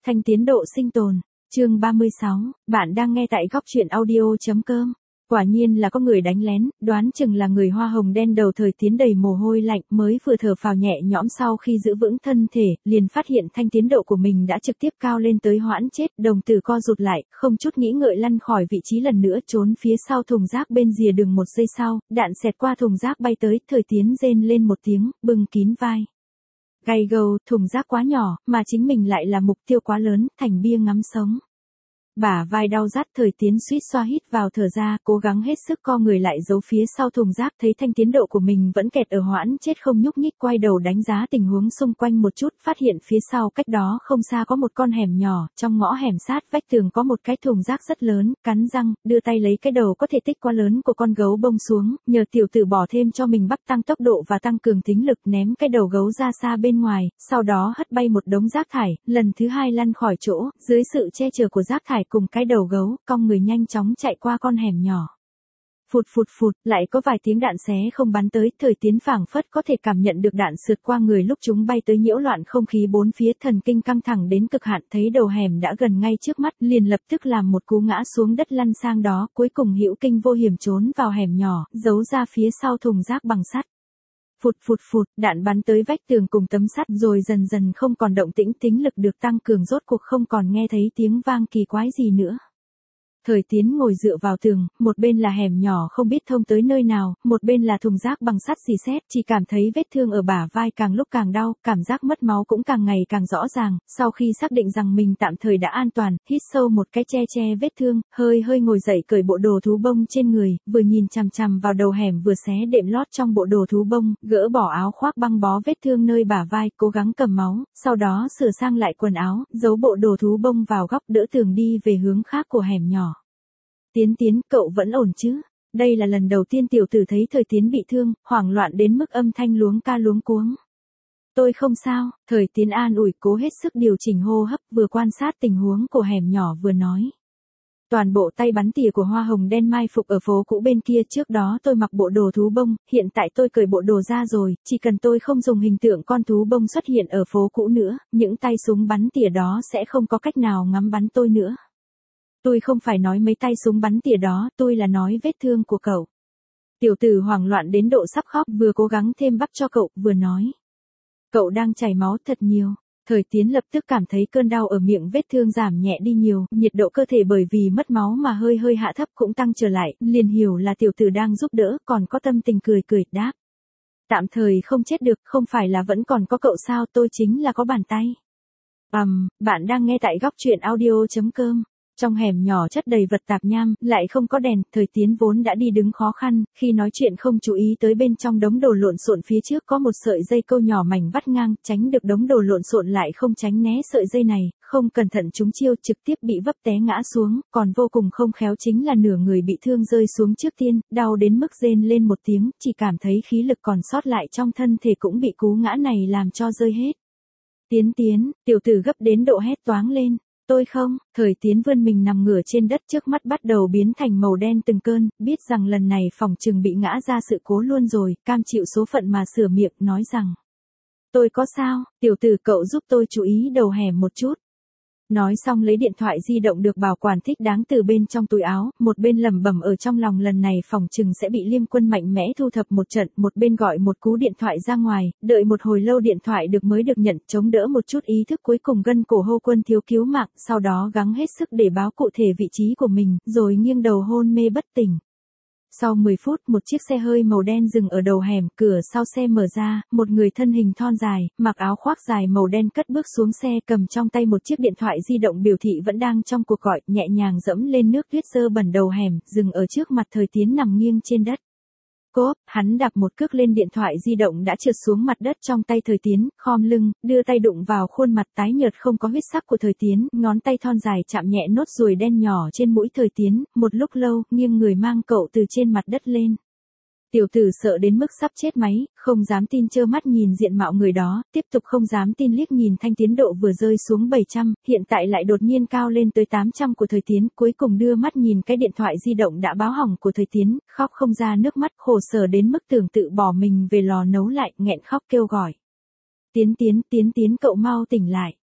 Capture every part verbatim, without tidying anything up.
Thanh tiến độ sinh tồn, chương ba mươi sáu, bạn đang nghe tại góc truyện audio.com. Quả nhiên là có người đánh lén, đoán chừng là người hoa hồng đen đầu thời tiến đầy mồ hôi lạnh mới vừa thở phào nhẹ nhõm sau khi giữ vững thân thể, liền phát hiện thanh tiến độ của mình đã trực tiếp cao lên tới hoãn chết, đồng tử co rụt lại, không chút nghĩ ngợi lăn khỏi vị trí lần nữa trốn phía sau thùng rác bên rìa đường một giây sau, đạn xẹt qua thùng rác bay tới, thời tiến rên lên một tiếng, bưng kín vai. Gay gầu, thùng rác quá nhỏ, mà chính mình lại là mục tiêu quá lớn, thành bia ngắm sống. Bả vai đau rát, thời tiến suýt xoa hít vào thở ra, cố gắng hết sức co người lại giấu phía sau thùng rác, thấy thanh tiến độ của mình vẫn kẹt ở hoãn chết không nhúc nhích, quay đầu đánh giá tình huống xung quanh một chút, phát hiện phía sau cách đó không xa có một con hẻm nhỏ, trong ngõ hẻm sát vách tường có một cái thùng rác rất lớn, cắn răng, đưa tay lấy cái đầu có thể tích quá lớn của con gấu bông xuống, nhờ tiểu tử bỏ thêm cho mình bắp tăng tốc độ và tăng cường tính lực, ném cái đầu gấu ra xa bên ngoài, sau đó hất bay một đống rác thải, lần thứ hai lăn khỏi chỗ, dưới sự che chở của rác thải cùng cái đầu gấu, cong người nhanh chóng chạy qua con hẻm nhỏ. Phụt phụt phụt, lại có vài tiếng đạn xé không bắn tới, thời tiến phảng phất có thể cảm nhận được đạn sượt qua người lúc chúng bay tới nhiễu loạn không khí bốn phía, thần kinh căng thẳng đến cực hạn, thấy đầu hẻm đã gần ngay trước mắt, liền lập tức làm một cú ngã xuống đất lăn sang đó, cuối cùng hữu kinh vô hiểm trốn vào hẻm nhỏ, giấu ra phía sau thùng rác bằng sắt. Phụt phụt phụt, đạn bắn tới vách tường cùng tấm sắt rồi dần dần không còn động tĩnh, tính lực được tăng cường, rốt cuộc không còn nghe thấy tiếng vang kỳ quái gì nữa. Thời tiến ngồi dựa vào tường, một bên là hẻm nhỏ không biết thông tới nơi nào, một bên là thùng rác bằng sắt xì xét, chỉ cảm thấy vết thương ở bả vai càng lúc càng đau, cảm giác mất máu cũng càng ngày càng rõ ràng, sau khi xác định rằng mình tạm thời đã an toàn, hít sâu một cái che che vết thương, hơi hơi ngồi dậy cởi bộ đồ thú bông trên người, vừa nhìn chằm chằm vào đầu hẻm vừa xé đệm lót trong bộ đồ thú bông, gỡ bỏ áo khoác băng bó vết thương nơi bả vai, cố gắng cầm máu, sau đó sửa sang lại quần áo, giấu bộ đồ thú bông vào góc, đỡ tường đi về hướng khác của hẻm nhỏ. Tiến tiến, cậu vẫn ổn chứ? Đây là lần đầu tiên tiểu tử thấy thời tiến bị thương, hoảng loạn đến mức âm thanh luống ca luống cuống. Tôi không sao, thời tiến an ủi, cố hết sức điều chỉnh hô hấp, vừa quan sát tình huống của hẻm nhỏ vừa nói. Toàn bộ tay bắn tỉa của hoa hồng đen mai phục ở phố cũ bên kia, trước đó tôi mặc bộ đồ thú bông, hiện tại tôi cởi bộ đồ ra rồi, chỉ cần tôi không dùng hình tượng con thú bông xuất hiện ở phố cũ nữa, những tay súng bắn tỉa đó sẽ không có cách nào ngắm bắn tôi nữa. Tôi không phải nói mấy tay súng bắn tỉa đó, tôi là nói vết thương của cậu. Tiểu tử hoảng loạn đến độ sắp khóc, vừa cố gắng thêm bắp cho cậu, vừa nói. Cậu đang chảy máu thật nhiều. Thời tiến lập tức cảm thấy cơn đau ở miệng vết thương giảm nhẹ đi nhiều, nhiệt độ cơ thể bởi vì mất máu mà hơi hơi hạ thấp cũng tăng trở lại, liền hiểu là tiểu tử đang giúp đỡ, còn có tâm tình cười cười, đáp. Tạm thời không chết được, không phải là vẫn còn có cậu sao, tôi chính là có bàn tay. Ầm, um, bạn đang nghe tại góc truyện audio.com. Trong hẻm nhỏ chất đầy vật tạp nham, lại không có đèn, thời tiến vốn đã đi đứng khó khăn, khi nói chuyện không chú ý tới bên trong đống đồ lộn xộn phía trước có một sợi dây câu nhỏ mảnh vắt ngang, tránh được đống đồ lộn xộn lại không tránh né sợi dây này, không cẩn thận trúng chiêu trực tiếp bị vấp té ngã xuống, còn vô cùng không khéo chính là nửa người bị thương rơi xuống trước tiên, đau đến mức rên lên một tiếng, chỉ cảm thấy khí lực còn sót lại trong thân thể cũng bị cú ngã này làm cho rơi hết. Tiến tiến, tiểu tử gấp đến độ hét toáng lên. Tôi không, thời tiến vươn mình nằm ngửa trên đất, trước mắt bắt đầu biến thành màu đen từng cơn, biết rằng lần này phòng trừng bị ngã ra sự cố luôn rồi, cam chịu số phận mà sửa miệng, nói rằng. Tôi có sao, tiểu tử cậu giúp tôi chú ý đầu hẻm một chút. Nói xong lấy điện thoại di động được bảo quản thích đáng từ bên trong túi áo, một bên lẩm bẩm ở trong lòng lần này phòng trừng sẽ bị Liêm Quân mạnh mẽ thu thập một trận, một bên gọi một cú điện thoại ra ngoài, đợi một hồi lâu điện thoại được mới được nhận, chống đỡ một chút ý thức, cuối cùng gân cổ hô Quân thiếu cứu mạng, sau đó gắng hết sức để báo cụ thể vị trí của mình, rồi nghiêng đầu hôn mê bất tỉnh. Sau mười phút, một chiếc xe hơi màu đen dừng ở đầu hẻm, cửa sau xe mở ra, một người thân hình thon dài, mặc áo khoác dài màu đen cất bước xuống xe, cầm trong tay một chiếc điện thoại di động biểu thị vẫn đang trong cuộc gọi, nhẹ nhàng dẫm lên nước tuyết dơ bẩn đầu hẻm, dừng ở trước mặt thời tiến nằm nghiêng trên đất. Cốp, hắn đạp một cước lên điện thoại di động đã trượt xuống mặt đất trong tay thời tiến, khom lưng, đưa tay đụng vào khuôn mặt tái nhợt không có huyết sắc của thời tiến, ngón tay thon dài chạm nhẹ nốt ruồi đen nhỏ trên mũi thời tiến, một lúc lâu, nghiêng người mang cậu từ trên mặt đất lên. Tiểu tử sợ đến mức sắp chết máy, không dám tin trơ mắt nhìn diện mạo người đó, tiếp tục không dám tin liếc nhìn thanh tiến độ vừa rơi xuống bảy trăm, hiện tại lại đột nhiên cao lên tới tám trăm của thời tiến, cuối cùng đưa mắt nhìn cái điện thoại di động đã báo hỏng của thời tiến, khóc không ra nước mắt, khổ sở đến mức tưởng tự bỏ mình về lò nấu lại, nghẹn khóc kêu gọi. Tiến tiến, tiến tiến cậu mau tỉnh lại.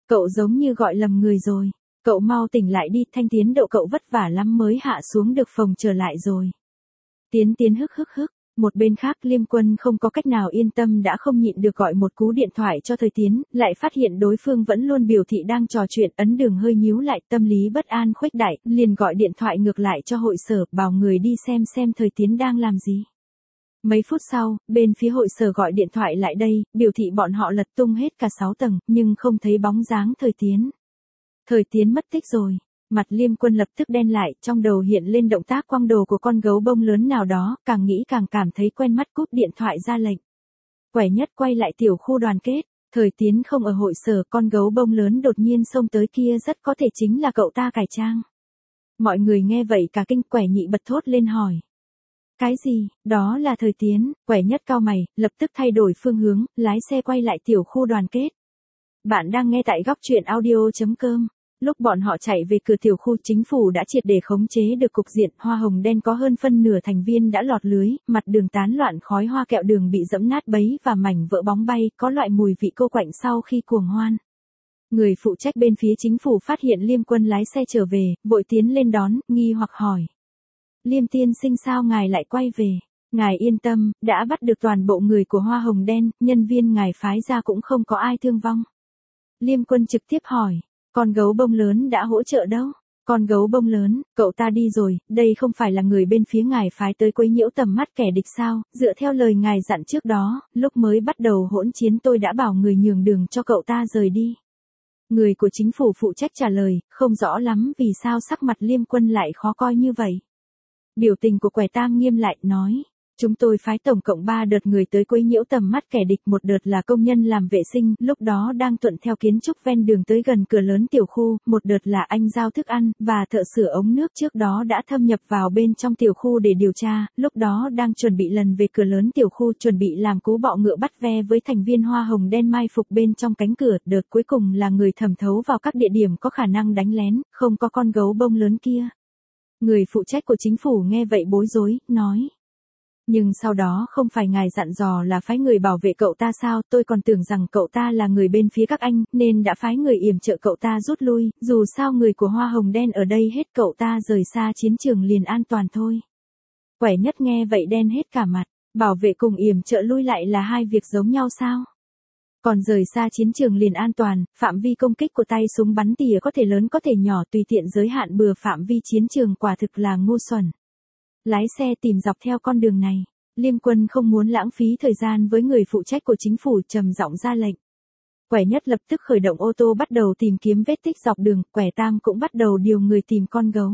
Cậu giống như gọi lầm người rồi. Cậu mau tỉnh lại đi, Thanh Tiến độ cậu vất vả lắm mới hạ xuống được phòng trở lại rồi. Tiến Tiến hức hức hức. Một bên khác Liêm Quân không có cách nào yên tâm đã không nhịn được gọi một cú điện thoại cho Thời Tiến, lại phát hiện đối phương vẫn luôn biểu thị đang trò chuyện, ấn đường hơi nhíu lại, tâm lý bất an khuếch đại, liền gọi điện thoại ngược lại cho hội sở, bảo người đi xem xem Thời Tiến đang làm gì. Mấy phút sau, bên phía hội sở gọi điện thoại lại đây, biểu thị bọn họ lật tung hết cả sáu tầng, nhưng không thấy bóng dáng Thời Tiến. Thời Tiến mất tích rồi. Mặt Liêm Quân lập tức đen lại, trong đầu hiện lên động tác quăng đồ của con gấu bông lớn nào đó, càng nghĩ càng cảm thấy quen mắt, cúp điện thoại ra lệnh. Quẻ nhất quay lại tiểu khu đoàn kết, Thời Tiến không ở hội sở, con gấu bông lớn đột nhiên xông tới kia rất có thể chính là cậu ta cải trang. Mọi người nghe vậy cả kinh, Quẻ nhị bật thốt lên hỏi. Cái gì, đó là Thời Tiến, Quẻ nhất cau mày, lập tức thay đổi phương hướng, lái xe quay lại tiểu khu đoàn kết. Bạn đang nghe tại góc truyện audio.com. Lúc bọn họ chạy về cửa tiểu khu, chính phủ đã triệt để khống chế được cục diện, hoa hồng đen có hơn phân nửa thành viên đã lọt lưới, mặt đường tán loạn khói hoa kẹo đường bị dẫm nát bấy và mảnh vỡ bóng bay, có loại mùi vị cô quạnh sau khi cuồng hoan. Người phụ trách bên phía chính phủ phát hiện Liêm Quân lái xe trở về, vội tiến lên đón, nghi hoặc hỏi. Liêm tiên sinh sao ngài lại quay về? Ngài yên tâm, đã bắt được toàn bộ người của hoa hồng đen, nhân viên ngài phái ra cũng không có ai thương vong. Liêm Quân trực tiếp hỏi. Con gấu bông lớn đã hỗ trợ đâu? Con gấu bông lớn, cậu ta đi rồi, đây không phải là người bên phía ngài phái tới quấy nhiễu tầm mắt kẻ địch sao? Dựa theo lời ngài dặn trước đó, lúc mới bắt đầu hỗn chiến tôi đã bảo người nhường đường cho cậu ta rời đi. Người của chính phủ phụ trách trả lời, không rõ lắm vì sao sắc mặt Liêm Quân lại khó coi như vậy. Biểu tình của Quẻ Tam nghiêm lại, nói. Chúng tôi phái tổng cộng ba đợt người tới quấy nhiễu tầm mắt kẻ địch, một đợt là công nhân làm vệ sinh, lúc đó đang thuận theo kiến trúc ven đường tới gần cửa lớn tiểu khu, một đợt là anh giao thức ăn, và thợ sửa ống nước trước đó đã thâm nhập vào bên trong tiểu khu để điều tra, lúc đó đang chuẩn bị lần về cửa lớn tiểu khu, chuẩn bị làm cú bọ ngựa bắt ve với thành viên hoa hồng đen mai phục bên trong cánh cửa, đợt cuối cùng là người thẩm thấu vào các địa điểm có khả năng đánh lén, không có con gấu bông lớn kia. Người phụ trách của chính phủ nghe vậy bối rối, nói. Nhưng sau đó không phải ngài dặn dò là phái người bảo vệ cậu ta sao, tôi còn tưởng rằng cậu ta là người bên phía các anh, nên đã phái người yểm trợ cậu ta rút lui, dù sao người của hoa hồng đen ở đây hết, cậu ta rời xa chiến trường liền an toàn thôi. Quẻ nhất nghe vậy đen hết cả mặt, bảo vệ cùng yểm trợ lui lại là hai việc giống nhau sao? Còn rời xa chiến trường liền an toàn, phạm vi công kích của tay súng bắn tỉa có thể lớn có thể nhỏ, tùy tiện giới hạn bừa phạm vi chiến trường, quả thực là ngu xuẩn. Lái xe tìm dọc theo con đường này, Liêm Quân không muốn lãng phí thời gian với người phụ trách của chính phủ, trầm giọng ra lệnh. Quẻ nhất lập tức khởi động ô tô bắt đầu tìm kiếm vết tích dọc đường, Quẻ Tam cũng bắt đầu điều người tìm con gấu.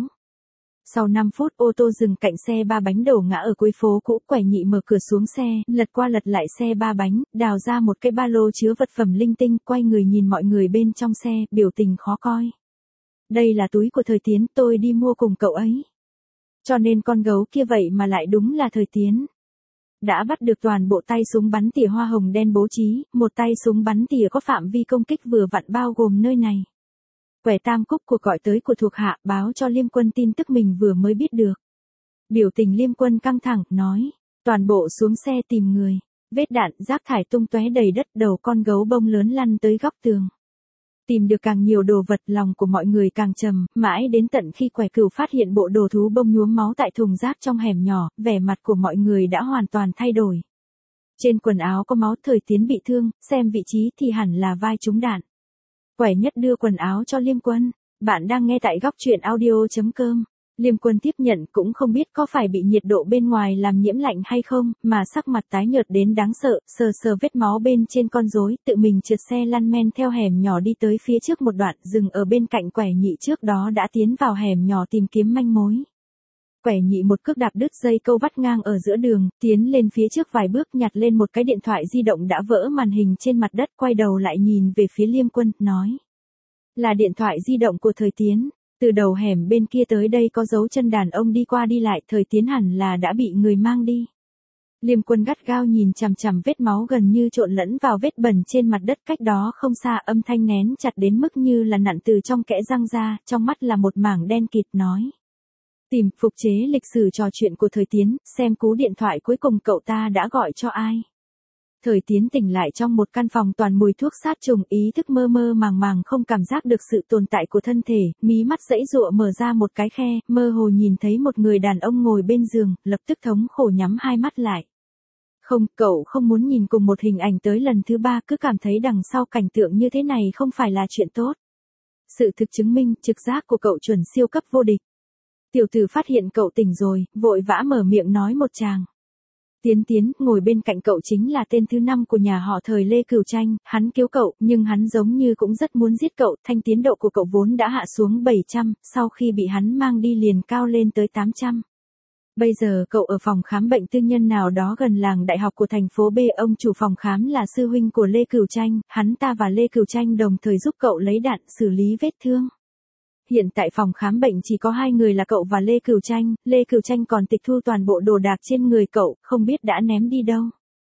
Sau năm phút ô tô dừng cạnh xe ba bánh đổ ngã ở cuối phố cũ, Quẻ nhị mở cửa xuống xe, lật qua lật lại xe ba bánh, đào ra một cái ba lô chứa vật phẩm linh tinh, quay người nhìn mọi người bên trong xe, biểu tình khó coi. Đây là túi của Thời Tiến, tôi đi mua cùng cậu ấy. Cho nên con gấu kia vậy mà lại đúng là Thời Tiến. Đã bắt được toàn bộ tay súng bắn tỉa hoa hồng đen bố trí, một tay súng bắn tỉa có phạm vi công kích vừa vặn bao gồm nơi này. Quẻ Tam cúc cuộc gọi tới của thuộc hạ, báo cho Liêm Quân tin tức mình vừa mới biết được. Biểu tình Liêm Quân căng thẳng, nói, toàn bộ xuống xe tìm người, vết đạn, rác thải tung tóe đầy đất, đầu con gấu bông lớn lăn tới góc tường. Tìm được càng nhiều đồ vật, lòng của mọi người càng trầm, mãi đến tận khi Quẻ Cửu phát hiện bộ đồ thú bông nhuốm máu tại thùng rác trong hẻm nhỏ, vẻ mặt của mọi người đã hoàn toàn thay đổi. Trên quần áo có máu, Thời Tiến bị thương, xem vị trí thì hẳn là vai trúng đạn. Quẻ nhất đưa quần áo cho Liêm Quân. Bạn đang nghe tại góc truyện audio.com. Liêm Quân tiếp nhận, cũng không biết có phải bị nhiệt độ bên ngoài làm nhiễm lạnh hay không, mà sắc mặt tái nhợt đến đáng sợ, sờ sờ vết máu bên trên con rối, tự mình trượt xe lăn men theo hẻm nhỏ đi tới phía trước một đoạn, dừng ở bên cạnh Quẻ nhị trước đó đã tiến vào hẻm nhỏ tìm kiếm manh mối. Quẻ nhị một cước đạp đứt dây câu vắt ngang ở giữa đường, tiến lên phía trước vài bước, nhặt lên một cái điện thoại di động đã vỡ màn hình trên mặt đất, quay đầu lại nhìn về phía Liêm Quân, nói. Là điện thoại di động của Thời Tiến. Từ đầu hẻm bên kia tới đây có dấu chân đàn ông đi qua đi lại, Thời Tiến hẳn là đã bị người mang đi. Liêm Quân gắt gao nhìn chằm chằm vết máu gần như trộn lẫn vào vết bẩn trên mặt đất cách đó không xa, âm thanh nén chặt đến mức như là nặn từ trong kẽ răng ra, trong mắt là một mảng đen kịt, nói. Tìm, phục chế lịch sử trò chuyện của Thời Tiến, xem cú điện thoại cuối cùng cậu ta đã gọi cho ai. Thời Tiến tỉnh lại trong một căn phòng toàn mùi thuốc sát trùng, ý thức mơ mơ màng màng không cảm giác được sự tồn tại của thân thể, mí mắt giãy giụa mở ra một cái khe, mơ hồ nhìn thấy một người đàn ông ngồi bên giường, lập tức thống khổ nhắm hai mắt lại. Không, cậu không muốn nhìn cùng một hình ảnh tới lần thứ ba, cứ cảm thấy đằng sau cảnh tượng như thế này không phải là chuyện tốt. Sự thực chứng minh, trực giác của cậu chuẩn siêu cấp vô địch. Tiểu tử phát hiện cậu tỉnh rồi, vội vã mở miệng nói một tràng. Tiến Tiến, ngồi bên cạnh cậu chính là tên thứ năm của nhà họ Thời Lê Cửu Tranh, hắn cứu cậu, nhưng hắn giống như cũng rất muốn giết cậu, thanh tiến độ của cậu vốn đã hạ xuống bảy trăm, sau khi bị hắn mang đi liền cao lên tới tám trăm. Bây giờ cậu ở phòng khám bệnh tư nhân nào đó gần làng đại học của thành phố B, ông chủ phòng khám là sư huynh của Lê Cửu Tranh, hắn ta và Lê Cửu Tranh đồng thời giúp cậu lấy đạn xử lý vết thương. Hiện tại phòng khám bệnh chỉ có hai người là cậu và Lê Cửu Tranh, Lê Cửu Tranh còn tịch thu toàn bộ đồ đạc trên người cậu, không biết đã ném đi đâu.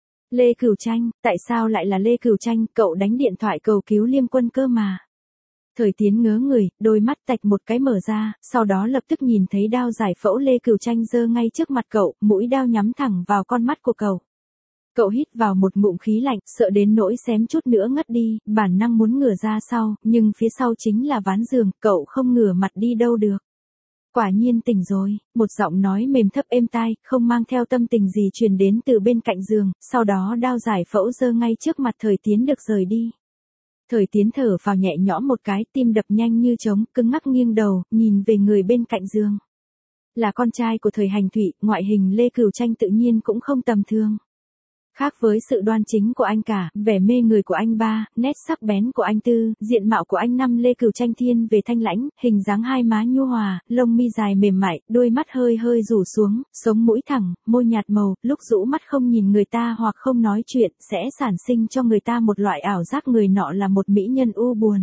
Lê Cửu Tranh, tại sao lại là Lê Cửu Tranh, cậu đánh điện thoại cầu cứu Liêm Quân cơ mà. Thời Tiến ngớ người, đôi mắt tạch một cái mở ra, sau đó lập tức nhìn thấy đao giải phẫu Lê Cửu Tranh giơ ngay trước mặt cậu, mũi đao nhắm thẳng vào con mắt của cậu. Cậu hít vào một ngụm khí lạnh, sợ đến nỗi xém chút nữa ngất đi, bản năng muốn ngửa ra sau, nhưng phía sau chính là ván giường, cậu không ngửa mặt đi đâu được. Quả nhiên tỉnh rồi, một giọng nói mềm thấp êm tai, không mang theo tâm tình gì truyền đến từ bên cạnh giường, sau đó đao giải phẫu giơ ngay trước mặt Thời Tiến được rời đi. Thời Tiến thở vào nhẹ nhõm một cái, tim đập nhanh như trống, cứng ngắc nghiêng đầu, nhìn về người bên cạnh giường. Là con trai của Thời Hành Thụy, ngoại hình Lê Cửu Tranh tự nhiên cũng không tầm thường. Khác với sự đoan chính của anh cả, vẻ mê người của anh ba, nét sắc bén của anh tư, diện mạo của anh năm, Lê Cửu Tranh thiên về thanh lãnh, hình dáng hai má nhu hòa, lông mi dài mềm mại, đôi mắt hơi hơi rủ xuống, sống mũi thẳng, môi nhạt màu, lúc rũ mắt không nhìn người ta hoặc không nói chuyện, sẽ sản sinh cho người ta một loại ảo giác người nọ là một mỹ nhân u buồn.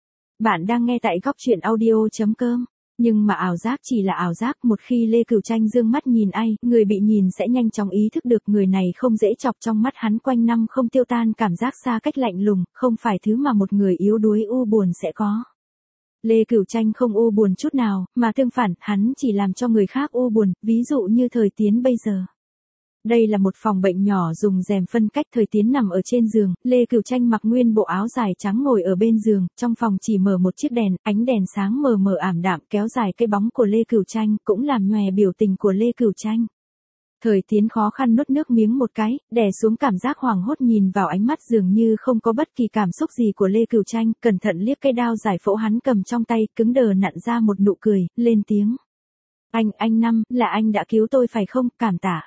Bạn đang nghe tại góc truyện audio chấm com. Nhưng mà ảo giác chỉ là ảo giác, một khi Lê Cửu Tranh dương mắt nhìn ai, người bị nhìn sẽ nhanh chóng ý thức được người này không dễ chọc, trong mắt hắn quanh năm không tiêu tan cảm giác xa cách lạnh lùng, không phải thứ mà một người yếu đuối u buồn sẽ có. Lê Cửu Tranh không u buồn chút nào, mà tương phản, hắn chỉ làm cho người khác u buồn, ví dụ như Thời Tiến bây giờ. Đây là một phòng bệnh nhỏ dùng rèm phân cách, Thời Tiến nằm ở trên giường, Lê Cửu Tranh mặc nguyên bộ áo dài trắng ngồi ở bên giường, trong phòng chỉ mở một chiếc đèn, ánh đèn sáng mờ mờ ảm đạm kéo dài cái bóng của Lê Cửu Tranh, cũng làm nhòe biểu tình của Lê Cửu Tranh. Thời Tiến khó khăn nuốt nước miếng một cái, đè xuống cảm giác hoảng hốt nhìn vào ánh mắt dường như không có bất kỳ cảm xúc gì của Lê Cửu Tranh, cẩn thận liếc cái đao giải phẫu hắn cầm trong tay, cứng đờ nặn ra một nụ cười, lên tiếng. Anh, anh Năm, là anh đã cứu tôi phải không, cảm tạ.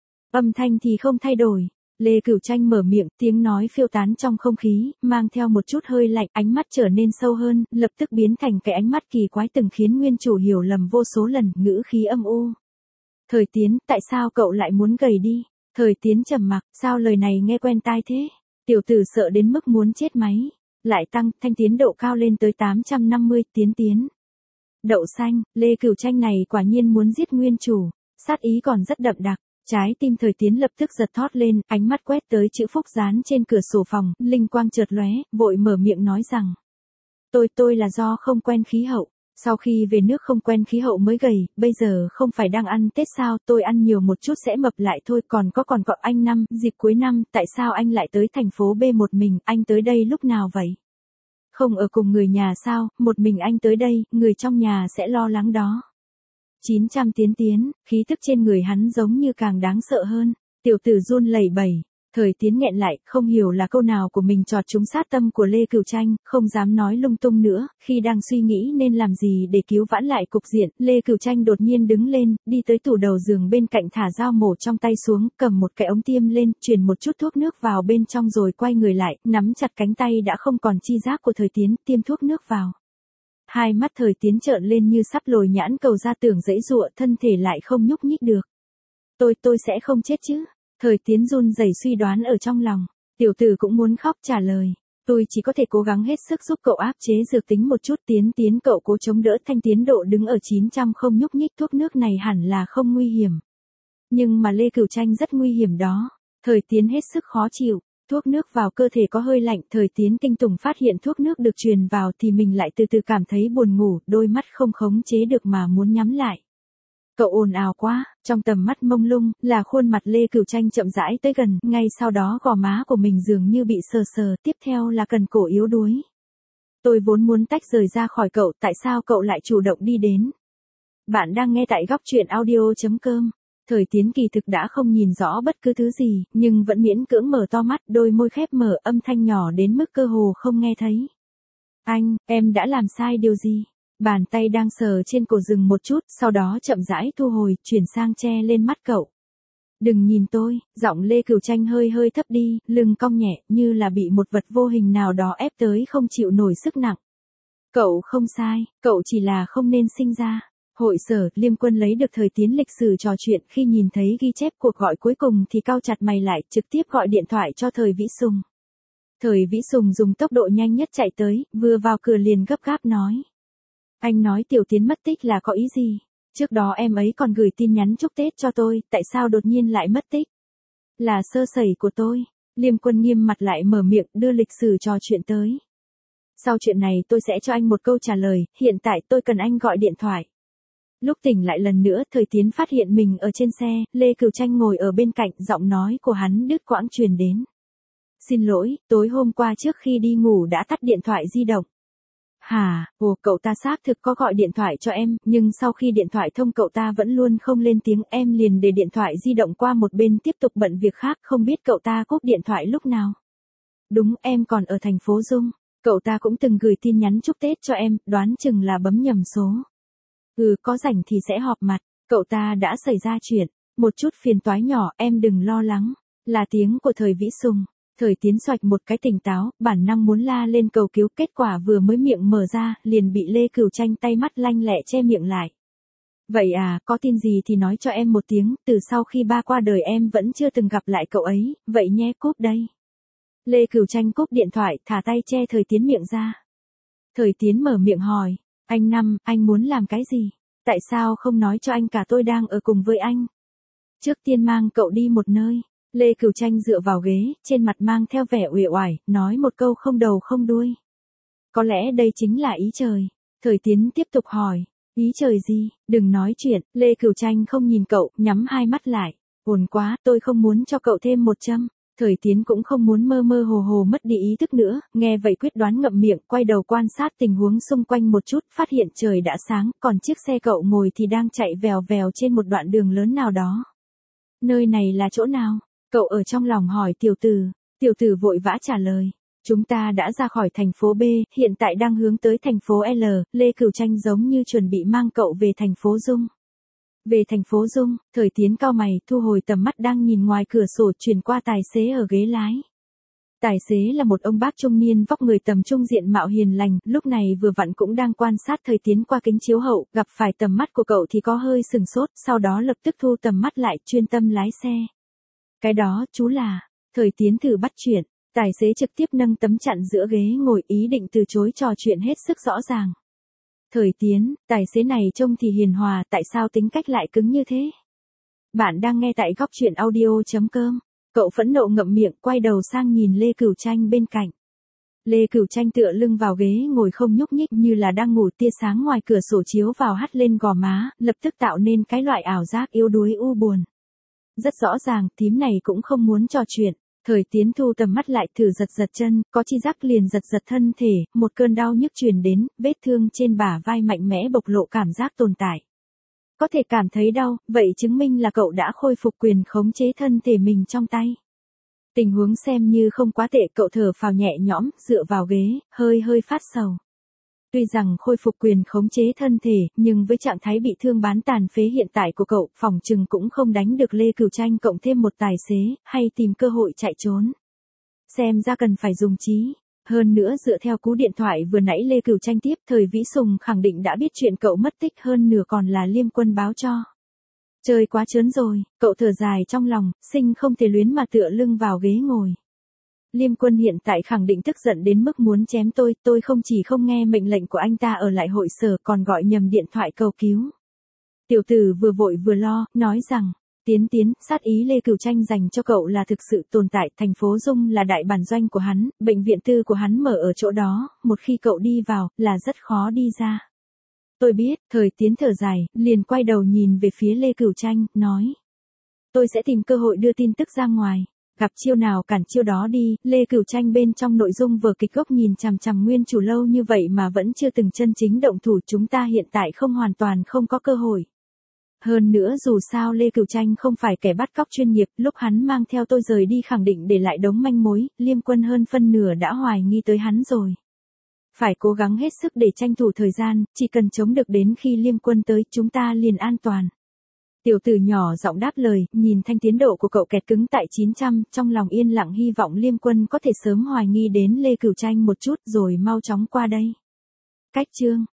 Âm thanh thì không thay đổi. Lê Cửu Tranh mở miệng, tiếng nói phiêu tán trong không khí, mang theo một chút hơi lạnh, ánh mắt trở nên sâu hơn, lập tức biến thành cái ánh mắt kỳ quái từng khiến nguyên chủ hiểu lầm vô số lần, ngữ khí âm u. Thời Tiến, tại sao cậu lại muốn gầy đi? Thời Tiến trầm mặc, sao lời này nghe quen tai thế? Tiểu tử sợ đến mức muốn chết máy. Lại tăng, thanh tiến độ cao lên tới tám trăm năm mươi, Tiến Tiến. Đậu xanh, Lê Cửu Tranh này quả nhiên muốn giết nguyên chủ, sát ý còn rất đậm đặc. Trái tim Thời Tiến lập tức giật thót lên, ánh mắt quét tới chữ phúc dán trên cửa sổ phòng, linh quang chợt lóe, vội mở miệng nói rằng. Tôi, tôi là do không quen khí hậu, sau khi về nước không quen khí hậu mới gầy, bây giờ không phải đang ăn Tết sao, tôi ăn nhiều một chút sẽ mập lại thôi, còn có còn cậu anh Năm, dịp cuối năm, tại sao anh lại tới thành phố B một mình, anh tới đây lúc nào vậy? Không ở cùng người nhà sao, một mình anh tới đây, người trong nhà sẽ lo lắng đó. chín trăm Tiến Tiến, khí thức trên người hắn giống như càng đáng sợ hơn. Tiểu tử run lẩy bẩy. Thời Tiến nghẹn lại, không hiểu là câu nào của mình chọt trúng sát tâm của Lê Cửu Tranh, không dám nói lung tung nữa, khi đang suy nghĩ nên làm gì để cứu vãn lại cục diện, Lê Cửu Tranh đột nhiên đứng lên, đi tới tủ đầu giường bên cạnh thả dao mổ trong tay xuống, cầm một cái ống tiêm lên, truyền một chút thuốc nước vào bên trong rồi quay người lại, nắm chặt cánh tay đã không còn chi giác của Thời Tiến, tiêm thuốc nước vào. Hai mắt Thời Tiến trợn lên như sắp lồi nhãn cầu ra, tưởng giãy giụa, thân thể lại không nhúc nhích được. Tôi, tôi sẽ không chết chứ? Thời Tiến run rẩy suy đoán ở trong lòng. Tiểu tử cũng muốn khóc trả lời. Tôi chỉ có thể cố gắng hết sức giúp cậu áp chế dược tính một chút. Tiến Tiến cậu cố chống đỡ, thanh tiến độ đứng ở chín trăm không nhúc nhích, thuốc nước này hẳn là không nguy hiểm. Nhưng mà Lê Cửu Tranh rất nguy hiểm đó. Thời Tiến hết sức khó chịu. Thuốc nước vào cơ thể có hơi lạnh, Thời Tiến kinh tủng phát hiện thuốc nước được truyền vào thì mình lại từ từ cảm thấy buồn ngủ, đôi mắt không khống chế được mà muốn nhắm lại. cậu ồn ào quá, trong tầm mắt mông lung, là khuôn mặt Lê Cửu Tranh chậm rãi tới gần, ngay sau đó gò má của mình dường như bị sờ sờ, tiếp theo là cần cổ yếu đuối. Tôi vốn muốn tách rời ra khỏi cậu, tại sao cậu lại chủ động đi đến? Bạn đang nghe tại góc truyện audio.com. Thời Tiến kỳ thực đã không nhìn rõ bất cứ thứ gì, nhưng vẫn miễn cưỡng mở to mắt, đôi môi khép mở, âm thanh nhỏ đến mức cơ hồ không nghe thấy. Anh, em đã làm sai điều gì? Bàn tay đang sờ trên cổ dừng một chút, sau đó chậm rãi thu hồi, chuyển sang che lên mắt cậu. Đừng nhìn tôi, giọng Lê Cửu Tranh hơi hơi thấp đi, lưng cong nhẹ, như là bị một vật vô hình nào đó ép tới không chịu nổi sức nặng. Cậu không sai, cậu chỉ là không nên sinh ra. Hội sở, Liêm Quân lấy được Thời Tiến lịch sử trò chuyện, khi nhìn thấy ghi chép cuộc gọi cuối cùng thì cau chặt mày lại, trực tiếp gọi điện thoại cho Thời Vĩ Sùng. Thời Vĩ Sùng dùng tốc độ nhanh nhất chạy tới, vừa vào cửa liền gấp gáp nói. Anh nói Tiểu Tiến mất tích là có ý gì? Trước đó em ấy còn gửi tin nhắn chúc Tết cho tôi, tại sao đột nhiên lại mất tích? Là sơ sẩy của tôi. Liêm Quân nghiêm mặt lại mở miệng, đưa lịch sử trò chuyện tới. Sau chuyện này tôi sẽ cho anh một câu trả lời, hiện tại tôi cần anh gọi điện thoại. Lúc tỉnh lại lần nữa, Thời Tiến phát hiện mình ở trên xe, Lê Cửu Tranh ngồi ở bên cạnh, giọng nói của hắn đứt quãng truyền đến. Xin lỗi, tối hôm qua trước khi đi ngủ đã tắt điện thoại di động. Hả, ồ, cậu ta xác thực có gọi điện thoại cho em, nhưng sau khi điện thoại thông cậu ta vẫn luôn không lên tiếng, em liền để điện thoại di động qua một bên tiếp tục bận việc khác, không biết cậu ta cúp điện thoại lúc nào. Đúng, em còn ở thành phố Dung, cậu ta cũng từng gửi tin nhắn chúc Tết cho em, đoán chừng là bấm nhầm số. Ừ, có rảnh thì sẽ họp mặt, cậu ta đã xảy ra chuyện, một chút phiền toái nhỏ, em đừng lo lắng, là tiếng của Thời Vĩ Sùng. Thời Tiến xoạch một cái tỉnh táo, bản năng muốn la lên cầu cứu, kết quả vừa mới miệng mở ra, liền bị Lê Cửu Tranh tay mắt lanh lẹ che miệng lại. Vậy à, có tin gì thì nói cho em một tiếng, từ sau khi ba qua đời em vẫn chưa từng gặp lại cậu ấy, vậy nhé, cúp đây. Lê Cửu Tranh cúp điện thoại, thả tay che Thời Tiến miệng ra. Thời Tiến mở miệng hỏi, anh Năm, anh muốn làm cái gì? Tại sao không nói cho anh cả tôi đang ở cùng với anh? Trước tiên mang cậu đi một nơi. Lê Cửu Tranh dựa vào ghế, trên mặt mang theo vẻ uể oải, nói một câu không đầu không đuôi. Có lẽ đây chính là ý trời. Thời Tiến tiếp tục hỏi, ý trời gì, đừng nói chuyện, Lê Cửu Tranh không nhìn cậu, nhắm hai mắt lại. Ổn quá, tôi không muốn cho cậu thêm một châm. Thời Tiến cũng không muốn mơ mơ hồ hồ mất đi ý thức nữa, nghe vậy quyết đoán ngậm miệng, quay đầu quan sát tình huống xung quanh một chút, phát hiện trời đã sáng, còn chiếc xe cậu ngồi thì đang chạy vèo vèo trên một đoạn đường lớn nào đó. Nơi này là chỗ nào? Cậu ở trong lòng hỏi tiểu tử, tiểu tử vội vã trả lời. Chúng ta đã ra khỏi thành phố B, hiện tại đang hướng tới thành phố L, Lê Cửu Tranh giống như chuẩn bị mang cậu về thành phố Dung. Về thành phố Dung, Thời Tiến cau mày, thu hồi tầm mắt đang nhìn ngoài cửa sổ, chuyển qua tài xế ở ghế lái. Tài xế là một ông bác trung niên vóc người tầm trung, diện mạo hiền lành, lúc này vừa vặn cũng đang quan sát Thời Tiến qua kính chiếu hậu, gặp phải tầm mắt của cậu thì có hơi sừng sốt, sau đó lập tức thu tầm mắt lại, chuyên tâm lái xe. Cái đó, chú là, Thời Tiến thử bắt chuyện, tài xế trực tiếp nâng tấm chặn giữa ghế ngồi, ý định từ chối trò chuyện hết sức rõ ràng. Thời Tiến, tài xế này trông thì hiền hòa, tại sao tính cách lại cứng như thế? Bạn đang nghe tại góc truyện audio.com. Cậu phẫn nộ ngậm miệng, quay đầu sang nhìn Lê Cửu Tranh bên cạnh. Lê Cửu Tranh tựa lưng vào ghế ngồi không nhúc nhích, như là đang ngủ, tia sáng ngoài cửa sổ chiếu vào hắt lên gò má, lập tức tạo nên cái loại ảo giác yếu đuối u buồn. Rất rõ ràng, thím này cũng không muốn trò chuyện. Thời Tiến thu tầm mắt lại, thử giật giật chân, có chi giác liền giật giật thân thể, một cơn đau nhức truyền đến, vết thương trên bả vai mạnh mẽ bộc lộ cảm giác tồn tại. Có thể cảm thấy đau, vậy chứng minh là cậu đã khôi phục quyền khống chế thân thể mình trong tay. Tình huống xem như không quá tệ, cậu thở phào nhẹ nhõm, dựa vào ghế, hơi hơi phát sầu. Tuy rằng khôi phục quyền khống chế thân thể, nhưng với trạng thái bị thương bán tàn phế hiện tại của cậu, phỏng chừng cũng không đánh được Lê Cửu Tranh cộng thêm một tài xế, hay tìm cơ hội chạy trốn. Xem ra cần phải dùng trí. Hơn nữa dựa theo cú điện thoại vừa nãy Lê Cửu Tranh tiếp, Thời Vĩ Sùng khẳng định đã biết chuyện cậu mất tích, hơn nửa còn là Liêm Quân báo cho. Chơi quá trớn rồi, cậu thở dài trong lòng, sinh không thể luyến mà tựa lưng vào ghế ngồi. Liêm Quân hiện tại khẳng định tức giận đến mức muốn chém tôi, tôi không chỉ không nghe mệnh lệnh của anh ta ở lại hội sở, còn gọi nhầm điện thoại cầu cứu. Tiểu tử vừa vội vừa lo, nói rằng, Tiến Tiến, sát ý Lê Cửu Tranh dành cho cậu là thực sự tồn tại, thành phố Dung là đại bản doanh của hắn, bệnh viện tư của hắn mở ở chỗ đó, một khi cậu đi vào, là rất khó đi ra. Tôi biết, Thời Tiến thở dài, liền quay đầu nhìn về phía Lê Cửu Tranh, nói. Tôi sẽ tìm cơ hội đưa tin tức ra ngoài. Gặp chiêu nào cản chiêu đó đi, Lê Cửu Tranh bên trong nội dung vở kịch gốc nhìn chằm chằm nguyên chủ lâu như vậy mà vẫn chưa từng chân chính động thủ, chúng ta hiện tại không hoàn toàn không có cơ hội. Hơn nữa dù sao Lê Cửu Tranh không phải kẻ bắt cóc chuyên nghiệp, lúc hắn mang theo tôi rời đi khẳng định để lại đống manh mối, Liêm Quân hơn phân nửa đã hoài nghi tới hắn rồi. Phải cố gắng hết sức để tranh thủ thời gian, chỉ cần chống được đến khi Liêm Quân tới, chúng ta liền an toàn. Tiểu tử nhỏ giọng đáp lời, nhìn thanh tiến độ của cậu kẹt cứng tại chín trăm, trong lòng yên lặng hy vọng Liêm Quân có thể sớm hoài nghi đến Lê Cửu Tranh một chút rồi mau chóng qua đây. Cách chương